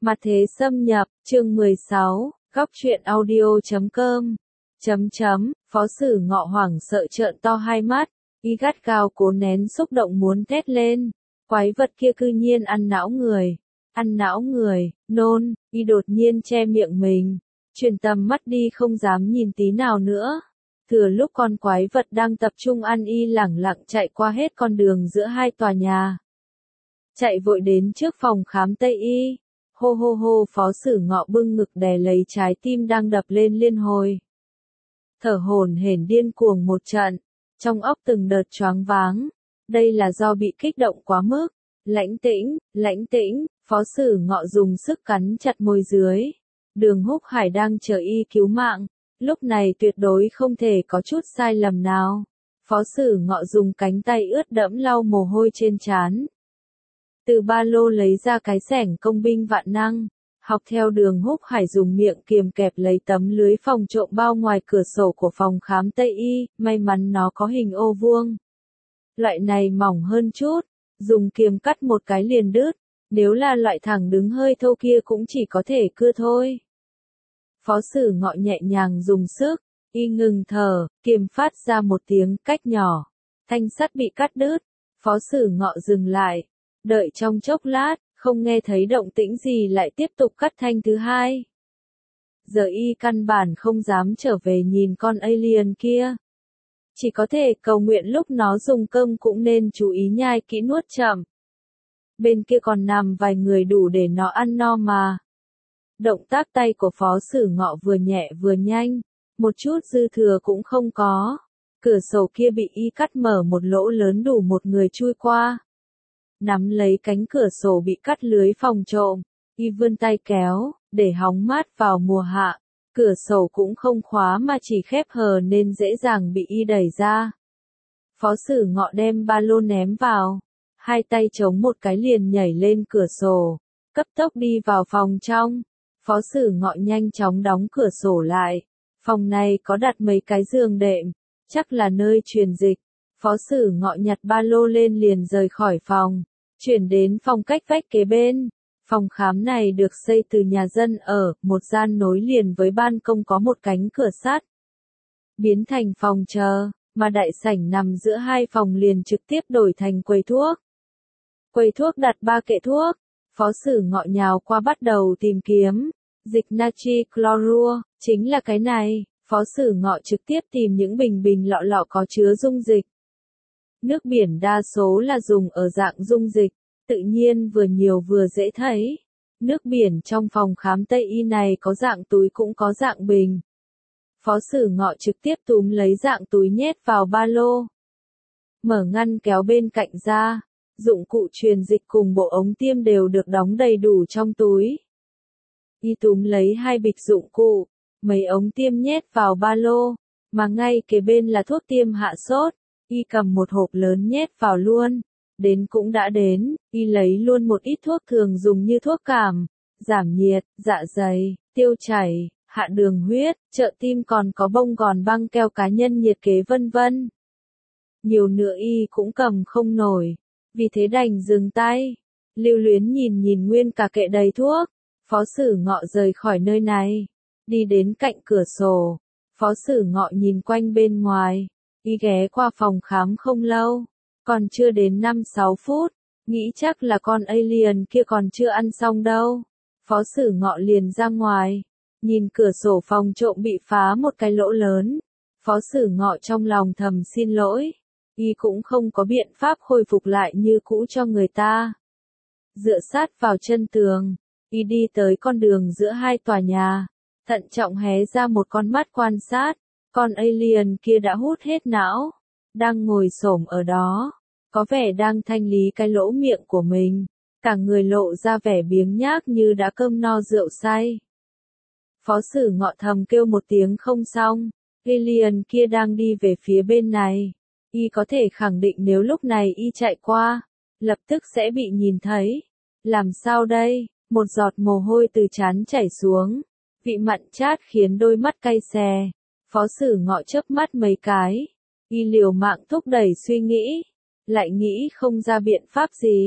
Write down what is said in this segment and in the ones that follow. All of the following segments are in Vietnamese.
Mặt thế xâm nhập, chương 16, góc truyện audio.com. Phó Sử Ngọ hoảng sợ trợn to hai mắt, y gắt gao cố nén xúc động muốn thét lên. Quái vật kia cư nhiên ăn não người, nôn, y đột nhiên che miệng mình, chuyển tầm mắt đi không dám nhìn tí nào nữa. Thừa lúc con quái vật đang tập trung ăn y lẳng lặng chạy qua hết con đường giữa hai tòa nhà. Chạy vội đến trước phòng khám Tây y. Hô hô hô, Phó Sử Ngọ bưng ngực đè lấy trái tim đang đập lên liên hồi. Thở hổn hển điên cuồng một trận, trong óc từng đợt choáng váng. Đây là do bị kích động quá mức. Lãnh tĩnh, Phó Sử Ngọ dùng sức cắn chặt môi dưới. Đường Húc Hải đang chờ y cứu mạng, lúc này tuyệt đối không thể có chút sai lầm nào. Phó Sử Ngọ dùng cánh tay ướt đẫm lau mồ hôi trên trán. Từ ba lô lấy ra cái xẻng công binh vạn năng, học theo Đường Húc Hải dùng miệng kiềm kẹp lấy tấm lưới phòng trộm bao ngoài cửa sổ của phòng khám Tây y, may mắn nó có hình ô vuông. Loại này mỏng hơn chút, dùng kiềm cắt một cái liền đứt, nếu là loại thẳng đứng hơi thô kia cũng chỉ có thể cưa thôi. Phó Sử Ngọ nhẹ nhàng dùng sức, y ngừng thở, kiềm phát ra một tiếng cách nhỏ. Thanh sắt bị cắt đứt, Phó Sử Ngọ dừng lại, đợi trong chốc lát, không nghe thấy động tĩnh gì lại tiếp tục cắt thanh thứ hai. Giờ y căn bản không dám trở về nhìn con alien kia. Chỉ có thể cầu nguyện lúc nó dùng cơm cũng nên chú ý nhai kỹ nuốt chậm. Bên kia còn nằm vài người đủ để nó ăn no mà. Động tác tay của Phó Sử Ngọ vừa nhẹ vừa nhanh, một chút dư thừa cũng không có. Cửa sổ kia bị y cắt mở một lỗ lớn đủ một người chui qua. Nắm lấy cánh cửa sổ bị cắt lưới phòng trộm, y vươn tay kéo, để hóng mát vào mùa hạ. Cửa sổ cũng không khóa mà chỉ khép hờ nên dễ dàng bị y đẩy ra. Phó Sử Ngọ đem ba lô ném vào, hai tay chống một cái liền nhảy lên cửa sổ, cấp tốc đi vào phòng trong. Phó Sử Ngọ nhanh chóng đóng cửa sổ lại. Phòng này có đặt mấy cái giường đệm, chắc là nơi truyền dịch. Phó Sử Ngọ nhặt ba lô lên liền rời khỏi phòng, chuyển đến phòng cách vách kế bên. Phòng khám này được xây từ nhà dân ở, một gian nối liền với ban công có một cánh cửa sắt. Biến thành phòng chờ, mà đại sảnh nằm giữa hai phòng liền trực tiếp đổi thành quầy thuốc. Quầy thuốc đặt 3 kệ thuốc. Phó Sử Ngọ nhào qua bắt đầu tìm kiếm. Dịch natri chlorua, chính là cái này. Phó Sử Ngọ trực tiếp tìm những bình lọ lọ có chứa dung dịch. Nước biển đa số là dùng ở dạng dung dịch, tự nhiên vừa nhiều vừa dễ thấy. Nước biển trong phòng khám Tây y này có dạng túi cũng có dạng bình. Phó Sử Ngọ trực tiếp túm lấy dạng túi nhét vào ba lô. Mở ngăn kéo bên cạnh ra, dụng cụ truyền dịch cùng bộ ống tiêm đều được đóng đầy đủ trong túi. Y túm lấy 2 bịch dụng cụ, mấy ống tiêm nhét vào ba lô, mà ngay kế bên là thuốc tiêm hạ sốt. Y cầm một hộp lớn nhét vào luôn. Đến cũng đã đến, y lấy luôn một ít thuốc thường dùng như thuốc cảm, giảm nhiệt, dạ dày, tiêu chảy, hạ đường huyết, trợ tim, còn có bông gòn, băng keo cá nhân nhiệt kế vân vân. Nhiều nữa y cũng cầm không nổi, vì thế đành dừng tay. Lưu luyến nhìn nguyên cả kệ đầy thuốc. Phó Sử Ngọ rời khỏi nơi này, đi đến cạnh cửa sổ. Phó Sử Ngọ nhìn quanh bên ngoài, y ghé qua phòng khám không lâu. Còn chưa đến 5-6 phút, nghĩ chắc là con alien kia còn chưa ăn xong đâu. Phó Sử Ngọ liền ra ngoài, nhìn cửa sổ phòng trộm bị phá một cái lỗ lớn. Phó Sử Ngọ trong lòng thầm xin lỗi, y cũng không có biện pháp khôi phục lại như cũ cho người ta. Dựa sát vào chân tường, y đi tới con đường giữa hai tòa nhà, thận trọng hé ra một con mắt quan sát. Con alien kia đã hút hết não, đang ngồi xổm ở đó, có vẻ đang thanh lý cái lỗ miệng của mình, cả người lộ ra vẻ biếng nhác như đã cơm no rượu say. Phó Sử Ngọ thầm kêu một tiếng không xong, alien kia đang đi về phía bên này, y có thể khẳng định nếu lúc này y chạy qua, lập tức sẽ bị nhìn thấy. Làm sao đây? Một giọt mồ hôi từ trán chảy xuống, vị mặn chát khiến đôi mắt cay xè. Phó Sử Ngọ chớp mắt mấy cái, y liều mạng thúc đẩy suy nghĩ, lại nghĩ không ra biện pháp gì.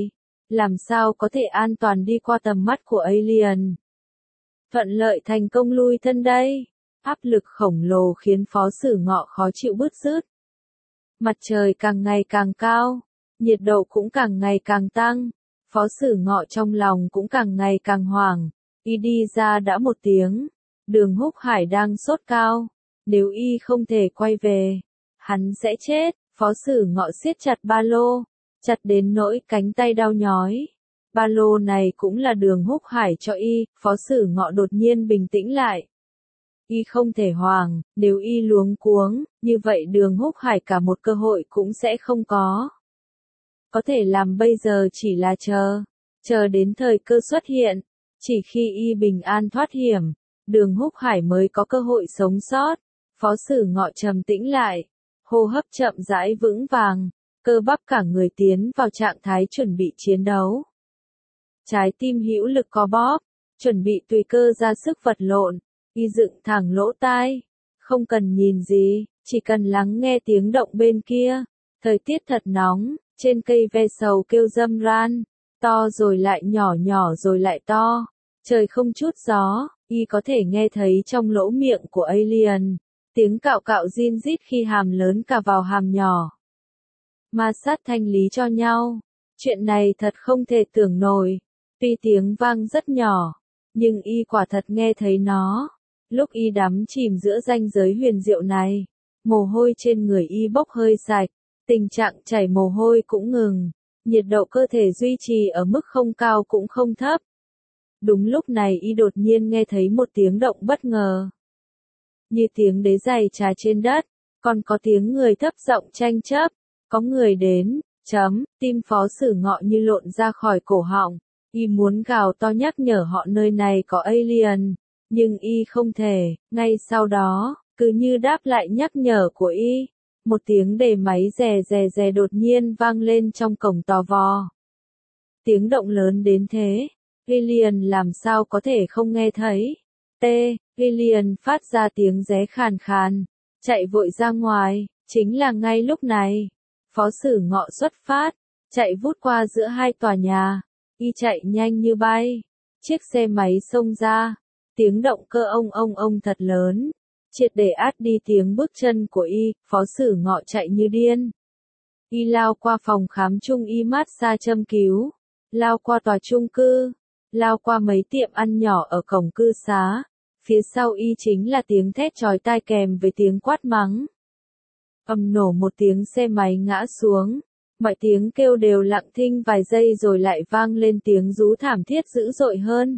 làm sao có thể an toàn đi qua tầm mắt của alien. Thuận lợi thành công lui thân đây. Áp lực khổng lồ khiến Phó Sử Ngọ khó chịu bứt rứt. Mặt trời càng ngày càng cao, nhiệt độ cũng càng ngày càng tăng. Phó Sử Ngọ trong lòng cũng càng ngày càng hoảng. Y đi ra đã 1 tiếng. Đường Húc Hải đang sốt cao. Nếu y không thể quay về, hắn sẽ chết. Phó Sử Ngọ siết chặt ba lô, chặt đến nỗi cánh tay đau nhói. Ba lô này cũng là Đường Húc Hải cho y. Phó Sử Ngọ đột nhiên bình tĩnh lại. Y không thể hoảng, nếu y luống cuống, như vậy Đường Húc Hải cả một cơ hội cũng sẽ không có. Có thể làm bây giờ chỉ là chờ đến thời cơ xuất hiện. Chỉ khi y bình an thoát hiểm, Đường Húc Hải mới có cơ hội sống sót. Phó Sử Ngọ trầm tĩnh lại, hô hấp chậm rãi vững vàng, cơ bắp cả người tiến vào trạng thái chuẩn bị chiến đấu. Trái tim hữu lực co bóp, chuẩn bị tùy cơ ra sức vật lộn. Y dựng thẳng lỗ tai, không cần nhìn gì, chỉ cần lắng nghe tiếng động bên kia. Thời tiết thật nóng, trên cây ve sầu kêu râm ran, to rồi lại nhỏ, nhỏ rồi lại to. Trời không chút gió, y có thể nghe thấy trong lỗ miệng của alien, tiếng cạo cạo rin rít khi hàm lớn cà vào hàm nhỏ. Ma sát thanh lý cho nhau, chuyện này thật không thể tưởng nổi. Tuy tiếng vang rất nhỏ, nhưng y quả thật nghe thấy nó. Lúc y đắm chìm giữa ranh giới huyền diệu này, mồ hôi trên người y bốc hơi sạch, tình trạng chảy mồ hôi cũng ngừng, nhiệt độ cơ thể duy trì ở mức không cao cũng không thấp. Đúng lúc này y đột nhiên nghe thấy một tiếng động bất ngờ. Như tiếng đế giày trà trên đất, còn có tiếng người thấp giọng tranh chấp, có người đến, tim Phó Sử Ngọ như lộn ra khỏi cổ họng, y muốn gào to nhắc nhở họ nơi này có alien. Nhưng y không thể, ngay sau đó, cứ như đáp lại nhắc nhở của y, một tiếng đề máy rè rè rè đột nhiên vang lên trong cổng tò vò. Tiếng động lớn đến thế, alien làm sao có thể không nghe thấy. Alien phát ra tiếng ré khàn khàn, chạy vội ra ngoài, chính là ngay lúc này. Phó Sử Ngọ xuất phát, chạy vút qua giữa 2 tòa nhà, y chạy nhanh như bay, chiếc xe máy xông ra. Tiếng động cơ ông thật lớn, triệt để át đi tiếng bước chân của y. Phó Sử Ngọ chạy như điên. Y lao qua phòng khám trung y massage châm cứu, lao qua tòa chung cư, lao qua mấy tiệm ăn nhỏ ở cổng cư xá. Phía sau y chính là tiếng thét chói tai kèm với tiếng quát mắng. Ầm nổ một tiếng xe máy ngã xuống, mọi tiếng kêu đều lặng thinh vài giây rồi lại vang lên tiếng rú thảm thiết dữ dội hơn.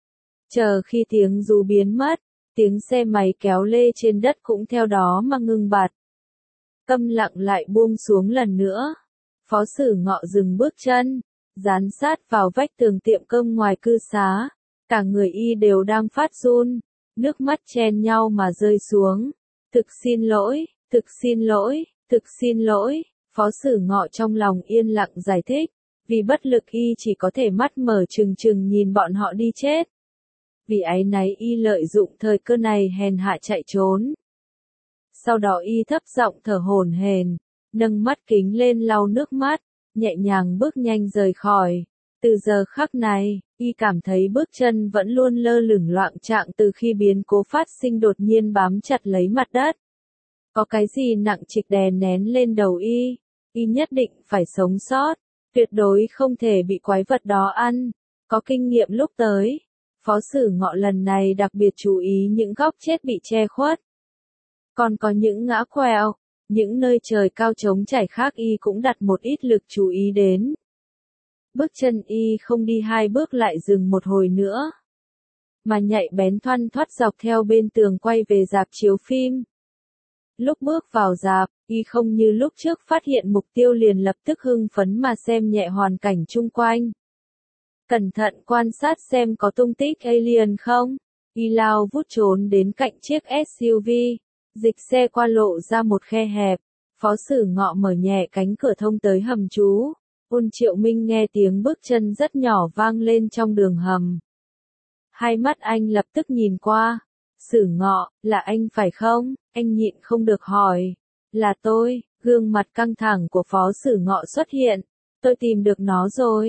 Chờ khi tiếng rú biến mất, tiếng xe máy kéo lê trên đất cũng theo đó mà ngừng bặt. Câm lặng lại buông xuống lần nữa. Phó Sử Ngọ dừng bước chân, dán sát vào vách tường tiệm cơm ngoài cư xá. Cả người y đều đang phát run, nước mắt chen nhau mà rơi xuống. Thực xin lỗi, thực xin lỗi, thực xin lỗi. Phó Sử Ngọ trong lòng yên lặng giải thích, vì bất lực y chỉ có thể mắt mở trừng trừng nhìn bọn họ đi chết. Vì áy náy y lợi dụng thời cơ này hèn hạ chạy trốn. Sau đó y thấp giọng thở hổn hển, nâng mắt kính lên lau nước mắt, nhẹ nhàng bước nhanh rời khỏi. Từ giờ khắc này, y cảm thấy bước chân vẫn luôn lơ lửng loạng choạng từ khi biến cố phát sinh đột nhiên bám chặt lấy mặt đất. Có cái gì nặng trịch đè nén lên đầu y nhất định phải sống sót, tuyệt đối không thể bị quái vật đó ăn. Có kinh nghiệm lúc tới, Phó Sử Ngọ lần này đặc biệt chú ý những góc chết bị che khuất. Còn có những ngã quẹo, những nơi trời cao trống trải khác y cũng đặt một ít lực chú ý đến. Bước chân y không đi 2 bước lại dừng một hồi nữa, mà nhạy bén thoăn thoắt dọc theo bên tường quay về rạp chiếu phim. Lúc bước vào rạp, y không như lúc trước phát hiện mục tiêu liền lập tức hưng phấn mà xem nhẹ hoàn cảnh chung quanh. Cẩn thận quan sát xem có tung tích alien không. Y lao vút trốn đến cạnh chiếc SUV, dịch xe qua lộ ra một khe hẹp. Phó Sử Ngọ mở nhẹ cánh cửa thông tới hầm trú. Ôn Triệu Minh nghe tiếng bước chân rất nhỏ vang lên trong đường hầm. Hai mắt anh lập tức nhìn qua. Sử Ngọ, là anh phải không? Anh nhịn không được hỏi. Là tôi. Gương mặt căng thẳng của Phó Sử Ngọ xuất hiện. Tôi tìm được nó rồi.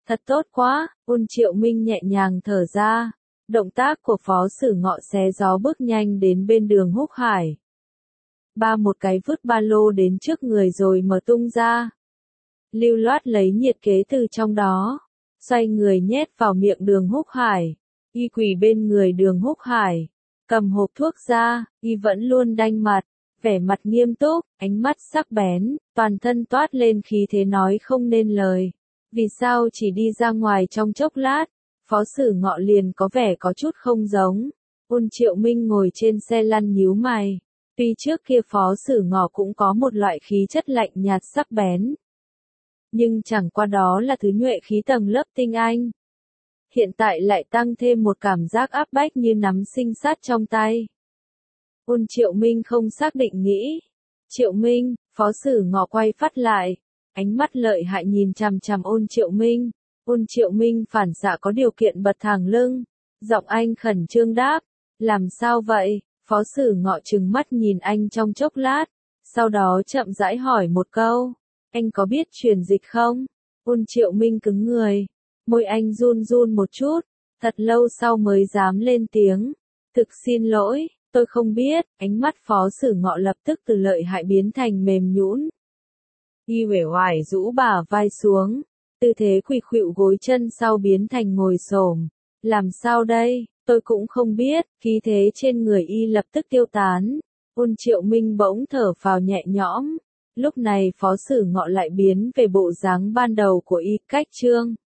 Thật tốt quá, Ôn Triệu Minh nhẹ nhàng thở ra. Động tác của Phó Sử Ngọ xé gió bước nhanh đến bên Đường Húc Hải. Ba một cái vứt ba lô đến trước người rồi mở tung ra. Lưu loát lấy nhiệt kế từ trong đó. Xoay người nhét vào miệng Đường Húc Hải. Y quỳ bên người Đường Húc Hải. Cầm hộp thuốc ra, y vẫn luôn đanh mặt. Vẻ mặt nghiêm túc, ánh mắt sắc bén, toàn thân toát lên khí thế nói không nên lời. Vì sao chỉ đi ra ngoài trong chốc lát? Phó Sử Ngọ liền có vẻ có chút không giống. Ôn Triệu Minh ngồi trên xe lăn nhíu mày. Tuy trước kia Phó Sử Ngọ cũng có một loại khí chất lạnh nhạt sắc bén. Nhưng chẳng qua đó là thứ nhuệ khí tầng lớp tinh anh. Hiện tại lại tăng thêm một cảm giác áp bách như nắm sinh sát trong tay. Ôn Triệu Minh không xác định nghĩ. Triệu Minh, Phó Sử Ngọ quay phát lại. Ánh mắt lợi hại nhìn chằm chằm Ôn Triệu Minh. Ôn Triệu Minh phản xạ có điều kiện bật thẳng lưng. Giọng anh khẩn trương đáp. Làm sao vậy? Phó Sử Ngọ trừng mắt nhìn anh trong chốc lát. Sau đó chậm rãi hỏi một câu. Anh có biết truyền dịch không? Ôn Triệu Minh cứng người. Môi anh run run một chút. Thật lâu sau mới dám lên tiếng. Thực xin lỗi, tôi không biết. Ánh mắt Phó Sử Ngọ lập tức từ lợi hại biến thành mềm nhũn. Y uể oải rũ bả vai xuống. Tư thế khuỵu khuỵu gối chân sau biến thành ngồi xổm. Làm sao đây? Tôi cũng không biết. Khí thế trên người y lập tức tiêu tán. Ôn Triệu Minh bỗng thở phào nhẹ nhõm. Lúc này Phó Sử Ngọ lại biến về bộ dáng ban đầu của y, cách trương.